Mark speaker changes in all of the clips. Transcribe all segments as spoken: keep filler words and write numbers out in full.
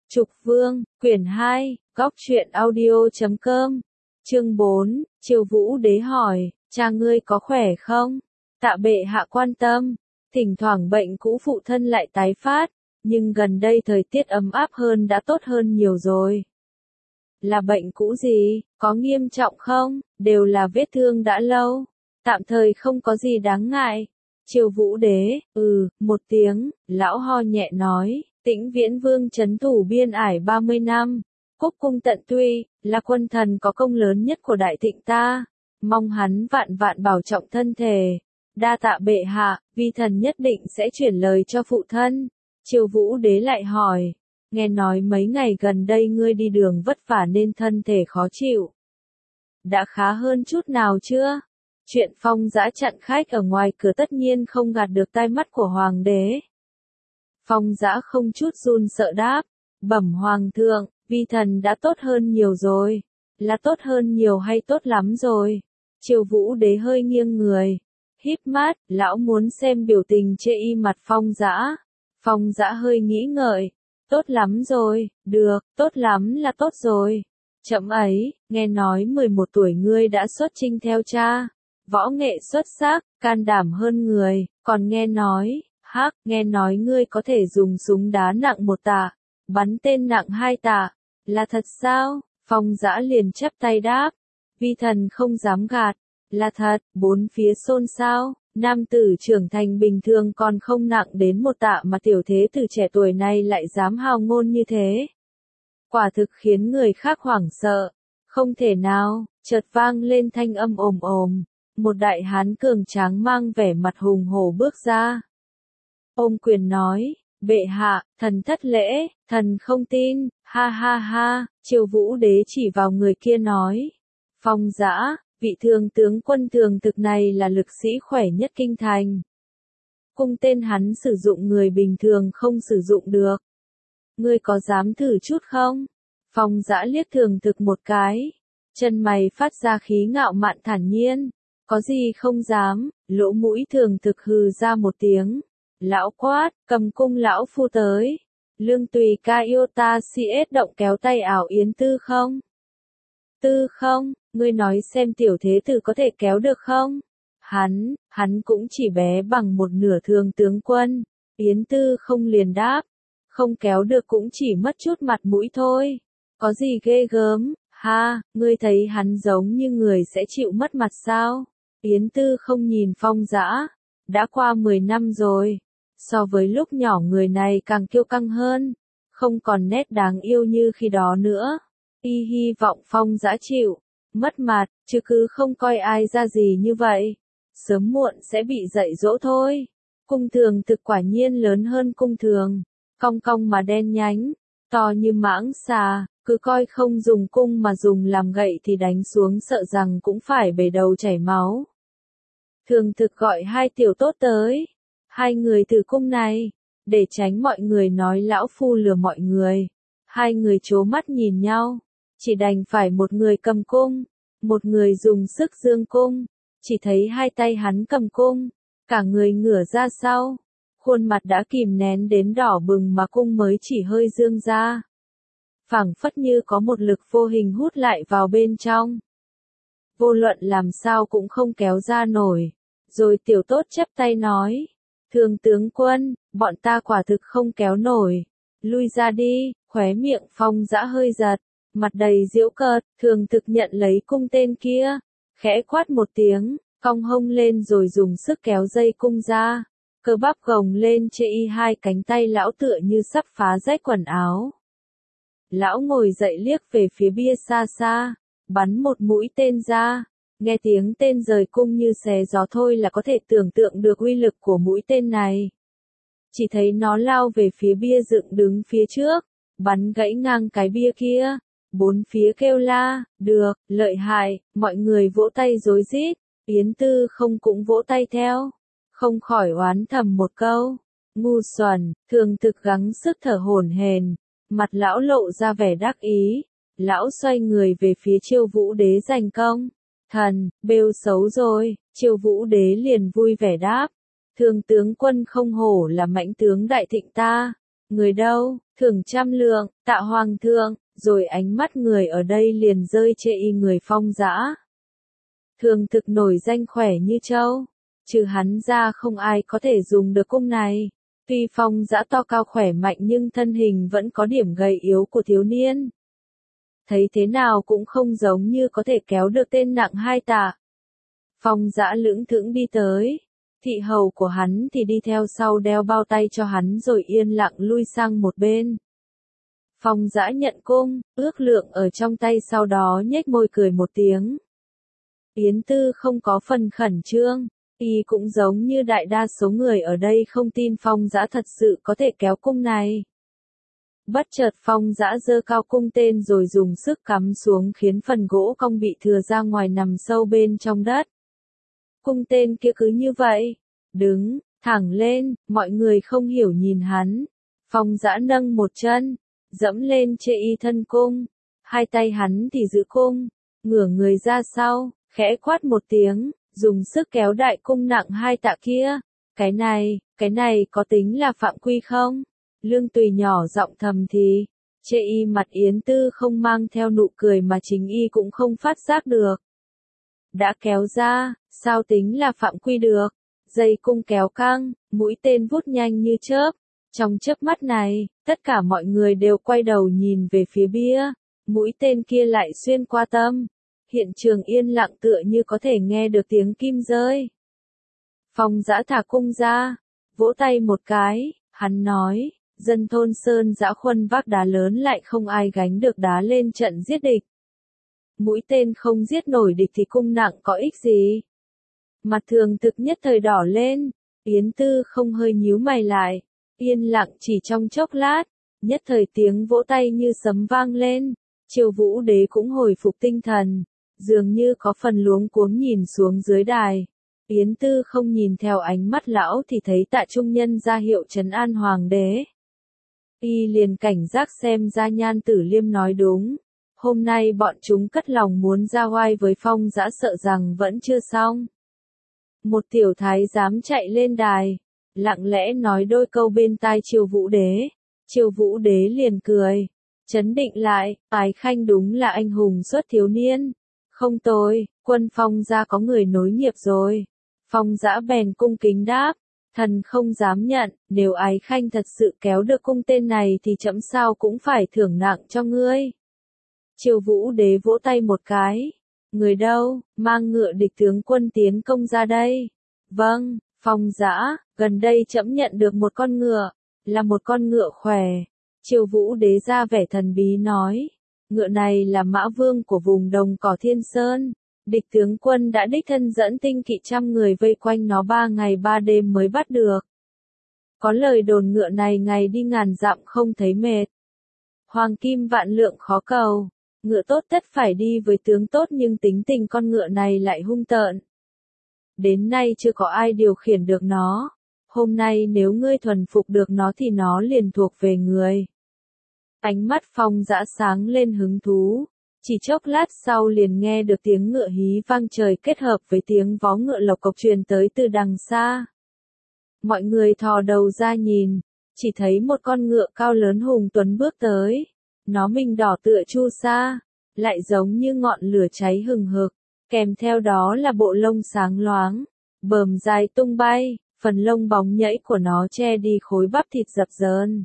Speaker 1: Trục Vương, quyển hai, góc truyện audio chấm com, chương bốn, Triều Vũ Đế hỏi, cha ngươi có khỏe không? Tạ bệ hạ quan tâm, thỉnh thoảng bệnh cũ phụ thân lại tái phát, nhưng gần đây thời tiết ấm áp hơn đã tốt hơn nhiều rồi. Là bệnh cũ gì, có nghiêm trọng không? Đều là vết thương đã lâu, tạm thời không có gì đáng ngại. Triều Vũ Đế, ừ, một tiếng, lão ho nhẹ nói, Tĩnh Viễn Vương trấn thủ biên ải ba mươi năm, cúc cung tận tụy, là quân thần có công lớn nhất của đại thịnh ta, mong hắn vạn vạn bảo trọng thân thể. Đa tạ bệ hạ, vi thần nhất định sẽ chuyển lời cho phụ thân. Triều Vũ Đế lại hỏi, nghe nói mấy ngày gần đây ngươi đi đường vất vả nên thân thể khó chịu. Đã khá hơn chút nào chưa? Chuyện Phong Dã chặn khách ở ngoài cửa tất nhiên không gạt được tai mắt của hoàng đế. Phong Dã không chút run sợ đáp, bẩm hoàng thượng, vi thần đã tốt hơn nhiều rồi. Là tốt hơn nhiều hay tốt lắm rồi? Triều Vũ Đế hơi nghiêng người, híp mắt, lão muốn xem biểu tình chê y mặt Phong Dã. Phong Dã hơi nghĩ ngợi, tốt lắm rồi, được, tốt lắm là tốt rồi. Chậm ấy, nghe nói mười một tuổi ngươi đã xuất chinh theo cha, võ nghệ xuất sắc, can đảm hơn người, còn nghe nói, hắc, nghe nói ngươi có thể dùng súng đá nặng một tạ, bắn tên nặng hai tạ, là thật sao? Phong Dã liền chắp tay đáp, vi thần không dám gạt, là thật. Bốn phía xôn xao, nam tử trưởng thành bình thường còn không nặng đến một tạ mà tiểu thế tử trẻ tuổi này lại dám hào ngôn như thế. Quả thực khiến người khác hoảng sợ, không thể nào, chợt vang lên thanh âm ồm ồm, một đại hán cường tráng mang vẻ mặt hùng hổ bước ra. Ôm quyền nói, bệ hạ, thần thất lễ, thần không tin, ha ha ha. Triều Vũ Đế chỉ vào người kia nói, Phong Dã, vị thường tướng quân thường thực này là lực sĩ khỏe nhất kinh thành. Cung tên hắn sử dụng người bình thường không sử dụng được. Ngươi có dám thử chút không? Phong Dã liếc thường thực một cái, chân mày phát ra khí ngạo mạn thản nhiên, có gì không dám. Lỗ mũi thường thực hừ ra một tiếng, lão quát, cầm cung lão phu tới. Lương tùy ca yêu ta si ết động kéo tay ảo yến tư không? Tư không, ngươi nói xem tiểu thế tử có thể kéo được không? Hắn, hắn cũng chỉ bé bằng một nửa thường tướng quân. Yến tư không liền đáp, không kéo được cũng chỉ mất chút mặt mũi thôi. Có gì ghê gớm, ha, ngươi thấy hắn giống như người sẽ chịu mất mặt sao? Yến tư không nhìn Phong Dã, đã qua mười năm rồi. So với lúc nhỏ người này càng kiêu căng hơn, không còn nét đáng yêu như khi đó nữa. Y hy vọng Phong Dã chịu mất mặt, chứ cứ không coi ai ra gì như vậy, sớm muộn sẽ bị dạy dỗ thôi. Cung thường thực quả nhiên lớn hơn cung thường, cong cong mà đen nhánh, to như mãng xà, cứ coi không dùng cung mà dùng làm gậy thì đánh xuống sợ rằng cũng phải bể đầu chảy máu. Thường thực gọi hai tiểu tốt tới, hai người thử cung này, để tránh mọi người nói lão phu lừa mọi người. Hai người trố mắt nhìn nhau, chỉ đành phải một người cầm cung, một người dùng sức giương cung. Chỉ thấy hai tay hắn cầm cung, cả người ngửa ra sau, khuôn mặt đã kìm nén đến đỏ bừng mà cung mới chỉ hơi dương ra. Phảng phất như có một lực vô hình hút lại vào bên trong. Vô luận làm sao cũng không kéo ra nổi. Rồi tiểu tốt chắp tay nói, thường tướng quân, bọn ta quả thực không kéo nổi. Lui ra đi. Khóe miệng Phong Dã hơi giật, mặt đầy giễu cợt. Thường thực nhận lấy cung tên kia, khẽ quát một tiếng, cong hông lên rồi dùng sức kéo dây cung ra. Cơ bắp gồng lên chê y hai cánh tay lão tựa như sắp phá rách quần áo. Lão ngồi dậy liếc về phía bia xa xa, bắn một mũi tên ra. Nghe tiếng tên rời cung như xé gió thôi là có thể tưởng tượng được uy lực của mũi tên này. Chỉ thấy nó lao về phía bia dựng đứng phía trước, bắn gãy ngang cái bia kia. Bốn phía kêu la, được, lợi hại, mọi người vỗ tay rối rít. Yến tư không cũng vỗ tay theo, không khỏi oán thầm một câu, ngu xuẩn. Thường thực gắng sức thở hổn hển, mặt lão lộ ra vẻ đắc ý. Lão xoay người về phía Triều Vũ Đế giành công. Thần, bêu xấu rồi. Triều Vũ Đế liền vui vẻ đáp, thường tướng quân không hổ là mãnh tướng đại thịnh ta, Người đâu, thưởng trăm lượng, tạ hoàng thượng, rồi ánh mắt người ở đây liền rơi chê y người Phong Dã. Thường thực nổi danh khỏe như trâu, trừ hắn ra không ai có thể dùng được cung này. Tuy Phong Dã to cao khỏe mạnh nhưng thân hình vẫn có điểm gầy yếu của thiếu niên. Thấy thế nào cũng không giống như có thể kéo được tên nặng hai tạ. Phong Dã lững thững đi tới, thị hầu của hắn thì đi theo sau đeo bao tay cho hắn rồi yên lặng lui sang một bên. Phong Dã nhận cung, ước lượng ở trong tay sau đó nhếch môi cười một tiếng. Yến Tư không có phần khẩn trương, y cũng giống như đại đa số người ở đây không tin Phong Dã thật sự có thể kéo cung này. Bất chợt Phong Dã giơ cao cung tên rồi dùng sức cắm xuống khiến phần gỗ cong bị thừa ra ngoài nằm sâu bên trong đất. Cung tên kia cứ như vậy, đứng, thẳng lên, mọi người không hiểu nhìn hắn. Phong Dã nâng một chân, dẫm lên chê y thân cung, hai tay hắn thì giữ cung, ngửa người ra sau, khẽ quát một tiếng, dùng sức kéo đại cung nặng hai tạ kia. Cái này, cái này có tính là phạm quy không? Lương Tùy nhỏ giọng thầm thì, chê y mặt Yến Tư không mang theo nụ cười mà chính y cũng không phát giác được. Đã kéo ra, sao tính là phạm quy được? Dây cung kéo căng, mũi tên vút nhanh như chớp. Trong chớp mắt này, tất cả mọi người đều quay đầu nhìn về phía bia, mũi tên kia lại xuyên qua tâm. Hiện trường yên lặng tựa như có thể nghe được tiếng kim rơi. Phong Dã thả cung ra, vỗ tay một cái, hắn nói, dân thôn Sơn Dã Khuân vác đá lớn lại không ai gánh được đá lên trận giết địch. Mũi tên không giết nổi địch thì cung nặng có ích gì? Mặt Thường Thực nhất thời đỏ lên, Yến Tư không hơi nhíu mày lại, yên lặng chỉ trong chốc lát, nhất thời tiếng vỗ tay như sấm vang lên, Triều Vũ Đế cũng hồi phục tinh thần, dường như có phần luống cuống nhìn xuống dưới đài. Yến Tư không nhìn theo ánh mắt lão thì thấy Tạ Trung Nhân ra hiệu trấn an hoàng đế. Y liền cảnh giác xem ra Nhan Tử Liêm nói đúng. Hôm nay bọn chúng cất lòng muốn ra oai với Phong Dã sợ rằng vẫn chưa xong. Một tiểu thái giám chạy lên đài, lặng lẽ nói đôi câu bên tai Triều Vũ Đế. Triều Vũ Đế liền cười, trấn định lại, Ái Khanh đúng là anh hùng xuất thiếu niên. Không tôi, quân Phong gia có người nối nghiệp rồi. Phong Dã bèn cung kính đáp, thần không dám nhận, nếu Ái Khanh thật sự kéo được cung tên này thì trẫm sao cũng phải thưởng nặng cho ngươi. Triều Vũ Đế vỗ tay một cái, người đâu, mang ngựa địch tướng quân tiến công ra đây. Vâng, Phong Dã, gần đây trẫm nhận được một con ngựa, là một con ngựa khỏe. Triều Vũ Đế ra vẻ thần bí nói, ngựa này là mã vương của vùng đồng cỏ Thiên Sơn. Địch tướng quân đã đích thân dẫn tinh kỵ trăm người vây quanh nó ba ngày ba đêm mới bắt được. Có lời đồn ngựa này ngày đi ngàn dặm không thấy mệt. Hoàng kim vạn lượng khó cầu, ngựa tốt tất phải đi với tướng tốt nhưng tính tình con ngựa này lại hung tợn. Đến nay chưa có ai điều khiển được nó. Hôm nay nếu ngươi thuần phục được nó thì nó liền thuộc về người. Ánh mắt Phong Dã sáng lên hứng thú. Chỉ chốc lát sau liền nghe được tiếng ngựa hí vang trời kết hợp với tiếng vó ngựa lộc cộc truyền tới từ đằng xa. Mọi người thò đầu ra nhìn, chỉ thấy một con ngựa cao lớn hùng tuấn bước tới. Nó mình đỏ tựa chu sa, lại giống như ngọn lửa cháy hừng hực, kèm theo đó là bộ lông sáng loáng, bờm dài tung bay, phần lông bóng nhẫy của nó che đi khối bắp thịt dập dờn.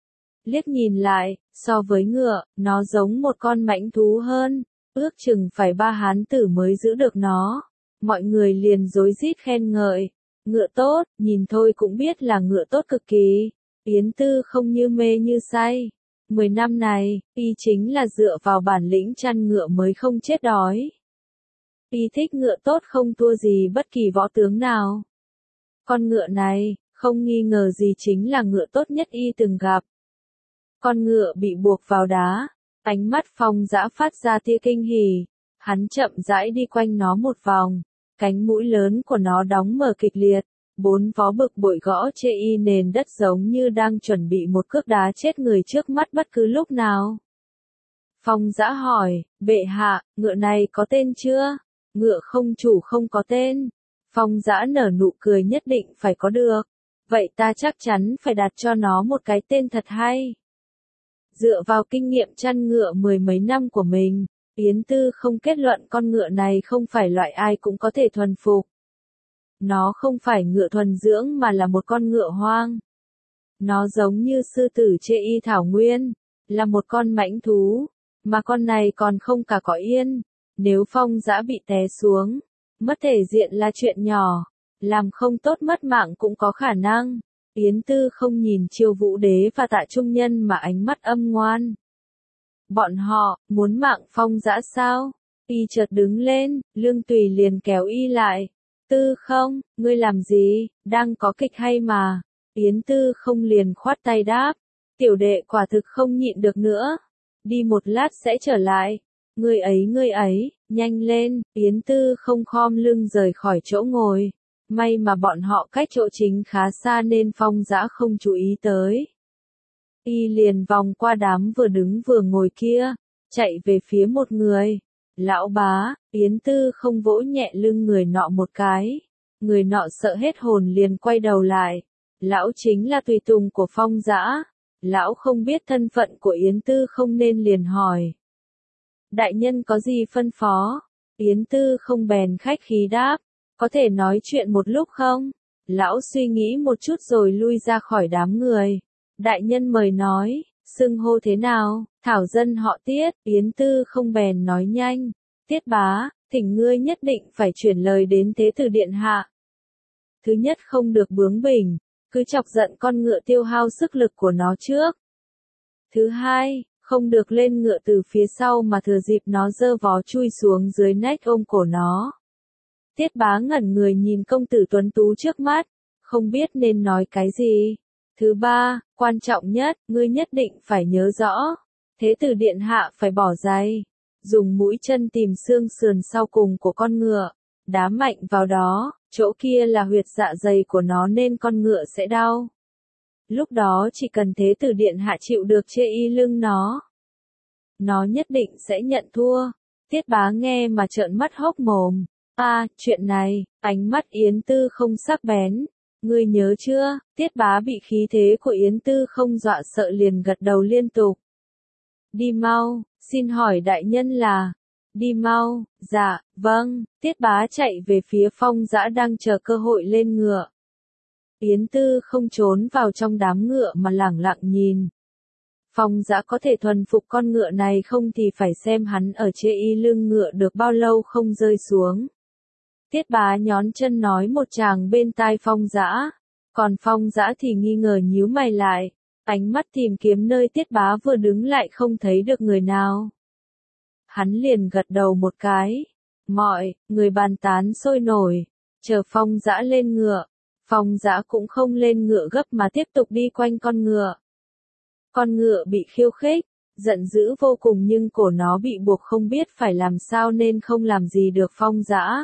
Speaker 1: Liếc nhìn lại, so với ngựa, nó giống một con mãnh thú hơn, ước chừng phải ba hán tử mới giữ được nó. Mọi người liền rối rít khen ngợi, ngựa tốt, nhìn thôi cũng biết là ngựa tốt cực kỳ. Yến Tư không như mê như say. Mười năm này, y chính là dựa vào bản lĩnh chăn ngựa mới không chết đói. Y thích ngựa tốt không thua gì bất kỳ võ tướng nào. Con ngựa này, không nghi ngờ gì chính là ngựa tốt nhất y từng gặp. Con ngựa bị buộc vào đá, ánh mắt Phong Dã phát ra tia kinh hỉ, hắn chậm rãi đi quanh nó một vòng, cánh mũi lớn của nó đóng mở kịch liệt, bốn vó bực bội gõ chê y nền đất giống như đang chuẩn bị một cước đá chết người trước mắt bất cứ lúc nào. Phong Dã hỏi, bệ hạ, ngựa này có tên chưa? Ngựa không chủ không có tên. Phong Dã nở nụ cười nhất định phải có được. vậy ta chắc chắn phải đặt cho nó một cái tên thật hay. Dựa vào kinh nghiệm chăn ngựa mười mấy năm của mình, Yến Tư không kết luận con ngựa này không phải loại ai cũng có thể thuần phục. Nó không phải ngựa thuần dưỡng mà là một con ngựa hoang. Nó giống như sư tử Chê Y Thảo Nguyên, là một con mãnh thú, mà con này còn không cả cỏ yên. Nếu Phong Dã bị té xuống, mất thể diện là chuyện nhỏ, làm không tốt mất mạng cũng có khả năng. Yến Tư không nhìn Chiêu Vũ Đế và Tạ Trung Nhân mà ánh mắt âm ngoan. Bọn họ, muốn mạng Phong Dã sao? Y chợt đứng lên, Lương Tùy liền kéo Y lại. Tư không, ngươi làm gì, đang có kịch hay mà. Yến Tư không liền khoát tay đáp. Tiểu đệ quả thực không nhịn được nữa. Đi một lát sẽ trở lại. Ngươi ấy ngươi ấy, nhanh lên. Yến Tư không khom lưng rời khỏi chỗ ngồi. May mà bọn họ cách chỗ chính khá xa nên Phong Dã không chú ý tới. Y liền vòng qua đám vừa đứng vừa ngồi kia, chạy về phía một người. Lão bá, Yến Tư không vỗ nhẹ lưng người nọ một cái. Người nọ sợ hết hồn liền quay đầu lại. Lão chính là tùy tùng của Phong Dã. Lão không biết thân phận của Yến Tư không nên liền hỏi. Đại nhân có gì phân phó? Yến Tư không bèn khách khí đáp. Có thể nói chuyện một lúc không? Lão suy nghĩ một chút rồi lui ra khỏi đám người. Đại nhân mời nói, xưng hô thế nào? Thảo dân họ Tiết. Yến Tư không bèn nói nhanh. Tiết bá, thỉnh ngươi nhất định phải chuyển lời đến Thế tử điện hạ. Thứ nhất không được bướng bỉnh, cứ chọc giận con ngựa tiêu hao sức lực của nó trước. Thứ hai, không được lên ngựa từ phía sau mà thừa dịp nó giơ vó chui xuống dưới nách ôm cổ nó. Tiết bá ngẩn người nhìn công tử tuấn tú trước mắt, không biết nên nói cái gì. Thứ ba, quan trọng nhất, ngươi nhất định phải nhớ rõ. Thế tử điện hạ phải bỏ giày, dùng mũi chân tìm xương sườn sau cùng của con ngựa, đá mạnh vào đó, chỗ kia là huyệt dạ dày của nó nên con ngựa sẽ đau. Lúc đó chỉ cần thế tử điện hạ chịu được Chê Y lưng nó, nó nhất định sẽ nhận thua. Tiết bá nghe mà trợn mắt hốc mồm. À, chuyện này, ánh mắt Yến Tư không sắc bén. Ngươi nhớ chưa? Tiết bá bị khí thế của Yến Tư không dọa sợ liền gật đầu liên tục. Đi mau, xin hỏi đại nhân là... Đi mau, dạ, vâng. Tiết bá chạy về phía Phong Dã đang chờ cơ hội lên ngựa. Yến Tư không trốn vào trong đám ngựa mà lẳng lặng nhìn. Phong Dã có thể thuần phục con ngựa này không thì phải xem hắn ở Chê Y lưng ngựa được bao lâu không rơi xuống. Tiết bá nhón chân nói một tràng bên tai Phong Dã, còn Phong Dã thì nghi ngờ nhíu mày lại, ánh mắt tìm kiếm nơi Tiết bá vừa đứng lại không thấy được người nào. Hắn liền gật đầu một cái, mọi người bàn tán sôi nổi, chờ Phong Dã lên ngựa. Phong Dã cũng không lên ngựa gấp mà tiếp tục đi quanh con ngựa. Con ngựa bị khiêu khích, giận dữ vô cùng nhưng cổ nó bị buộc không biết phải làm sao nên không làm gì được Phong Dã.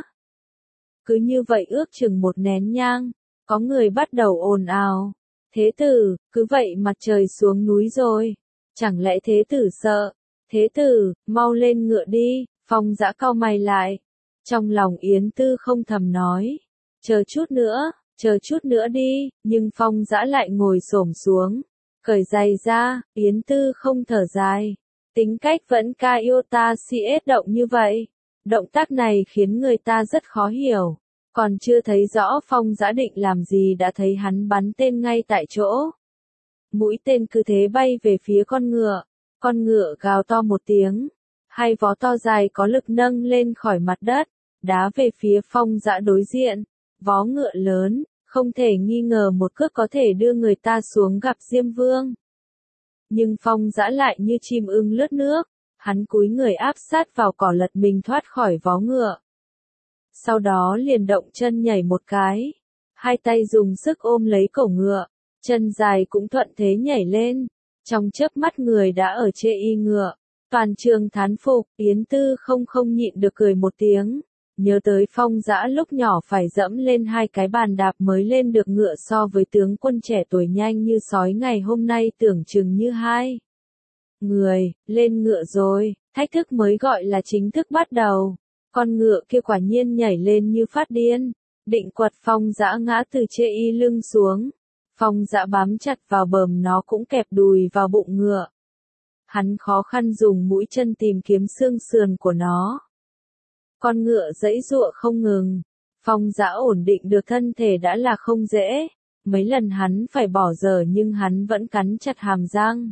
Speaker 1: Cứ như vậy ước chừng một nén nhang, có người bắt đầu ồn ào. Thế tử, cứ vậy mặt trời xuống núi rồi. Chẳng lẽ thế tử sợ? Thế tử, mau lên ngựa đi. Phong Dã cau mày lại. Trong lòng Yến Tư không thầm nói. Chờ chút nữa, chờ chút nữa đi. Nhưng Phong Dã lại ngồi xổm xuống. Cởi giày ra, Yến Tư không thở dài. Tính cách vẫn ca yêu ta si ết động như vậy. Động tác này khiến người ta rất khó hiểu. Còn chưa thấy rõ Phong Dã định làm gì đã thấy hắn bắn tên ngay tại chỗ. Mũi tên cứ thế bay về phía con ngựa. Con ngựa gào to một tiếng. Hai vó to dài có lực nâng lên khỏi mặt đất, đá về phía Phong Dã đối diện. Vó ngựa lớn, không thể nghi ngờ một cước có thể đưa người ta xuống gặp Diêm Vương. Nhưng Phong Dã lại như chim ưng lướt nước. Hắn cúi người áp sát vào cỏ lật mình thoát khỏi vó ngựa. Sau đó liền động chân nhảy một cái. Hai tay dùng sức ôm lấy cổ ngựa. Chân dài cũng thuận thế nhảy lên. Trong chớp mắt người đã ở Chê Y ngựa. Toàn trường thán phục, Yến Tư không không nhịn được cười một tiếng. Nhớ tới Phong Dã lúc nhỏ phải dẫm lên hai cái bàn đạp mới lên được ngựa so với tướng quân trẻ tuổi nhanh như sói ngày hôm nay tưởng chừng như hai. Người, lên ngựa rồi, thách thức mới gọi là chính thức bắt đầu. Con ngựa kia quả nhiên nhảy lên như phát điên, định quật Phong Dã ngã từ Chê Y lưng xuống. Phong Dã bám chặt vào bờm nó cũng kẹp đùi vào bụng ngựa. Hắn khó khăn dùng mũi chân tìm kiếm xương sườn của nó. Con ngựa giãy giụa không ngừng. Phong Dã ổn định được thân thể đã là không dễ. Mấy lần hắn phải bỏ dở nhưng hắn vẫn cắn chặt hàm răng.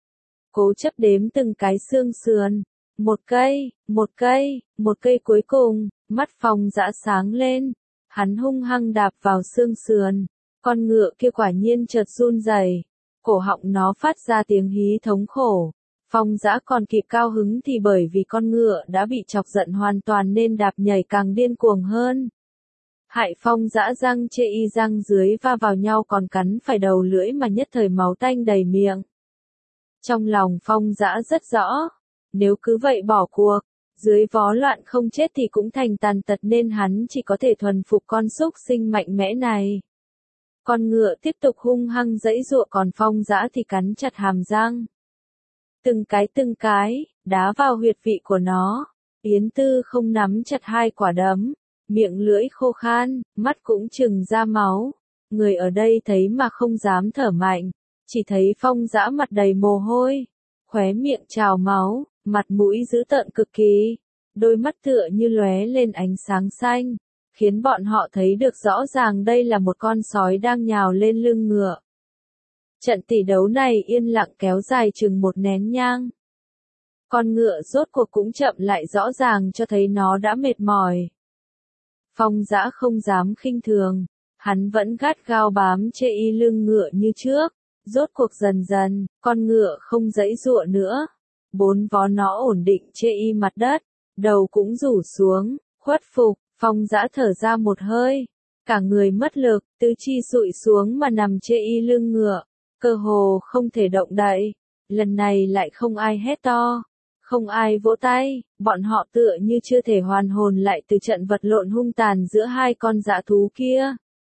Speaker 1: Cố chấp đếm từng cái xương sườn. Một cây, một cây, một cây cuối cùng, mắt Phong Dã sáng lên. Hắn hung hăng đạp vào xương sườn. Con ngựa kia quả nhiên chợt run rẩy, cổ họng nó phát ra tiếng hí thống khổ. Phong Dã còn kịp cao hứng thì bởi vì con ngựa đã bị chọc giận hoàn toàn nên đạp nhảy càng điên cuồng hơn. Hại Phong Dã răng chê y răng dưới va vào nhau còn cắn phải đầu lưỡi mà nhất thời máu tanh đầy miệng. Trong lòng Phong Dã rất rõ, nếu cứ vậy bỏ cuộc, dưới vó loạn không chết thì cũng thành tàn tật nên hắn chỉ có thể thuần phục con súc sinh mạnh mẽ này. Con ngựa tiếp tục hung hăng giãy giụa còn Phong Dã thì cắn chặt hàm răng. Từng cái từng cái, đá vào huyệt vị của nó. Yến Tư không nắm chặt hai quả đấm, miệng lưỡi khô khan, mắt cũng trừng ra máu. Người ở đây thấy mà không dám thở mạnh, chỉ thấy Phong Dã mặt đầy mồ hôi, khóe miệng trào máu, mặt mũi dữ tợn cực kỳ, đôi mắt tựa như lóe lên ánh sáng xanh, khiến bọn họ thấy được rõ ràng đây là một con sói đang nhào lên lưng ngựa. Trận tỷ đấu này yên lặng kéo dài chừng một nén nhang. Con ngựa rốt cuộc cũng chậm lại rõ ràng cho thấy nó đã mệt mỏi. Phong Dã không dám khinh thường, hắn vẫn gắt gao bám chê y lưng ngựa như trước. Rốt cuộc dần dần, con ngựa không giãy giụa nữa. Bốn vó nó ổn định chê y mặt đất, đầu cũng rủ xuống, khuất phục. Phong Dã thở ra một hơi, cả người mất lực, tứ chi sụi xuống mà nằm chê y lưng ngựa, cơ hồ không thể động đậy. Lần này lại không ai hét to, không ai vỗ tay, bọn họ tựa như chưa thể hoàn hồn lại từ trận vật lộn hung tàn giữa hai con dã thú kia.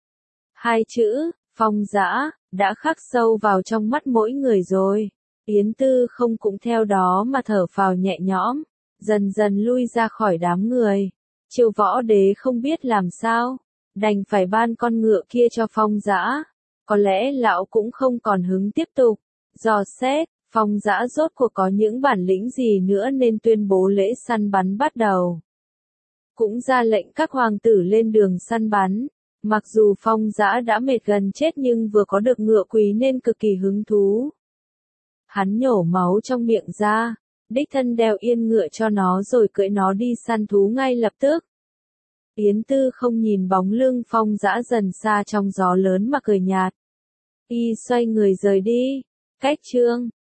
Speaker 1: Hai chữ, Phong Dã, đã khắc sâu vào trong mắt mỗi người rồi. Yến Tư không cũng theo đó mà thở phào nhẹ nhõm, dần dần lui ra khỏi đám người. Triệu Võ Đế không biết làm sao, đành phải ban con ngựa kia cho Phong Dã. Có lẽ lão cũng không còn hứng tiếp tục dò xét, Phong Dã rốt cuộc có những bản lĩnh gì nữa nên tuyên bố lễ săn bắn bắt đầu. Cũng ra lệnh các hoàng tử lên đường săn bắn. Mặc dù Phong Dã đã mệt gần chết nhưng vừa có được ngựa quý nên cực kỳ hứng thú. Hắn nhổ máu trong miệng ra, đích thân đeo yên ngựa cho nó rồi cưỡi nó đi săn thú ngay lập tức. Yến Tư không nhìn bóng lưng Phong Dã dần xa trong gió lớn mà cười nhạt. Y xoay người rời đi. Cách chương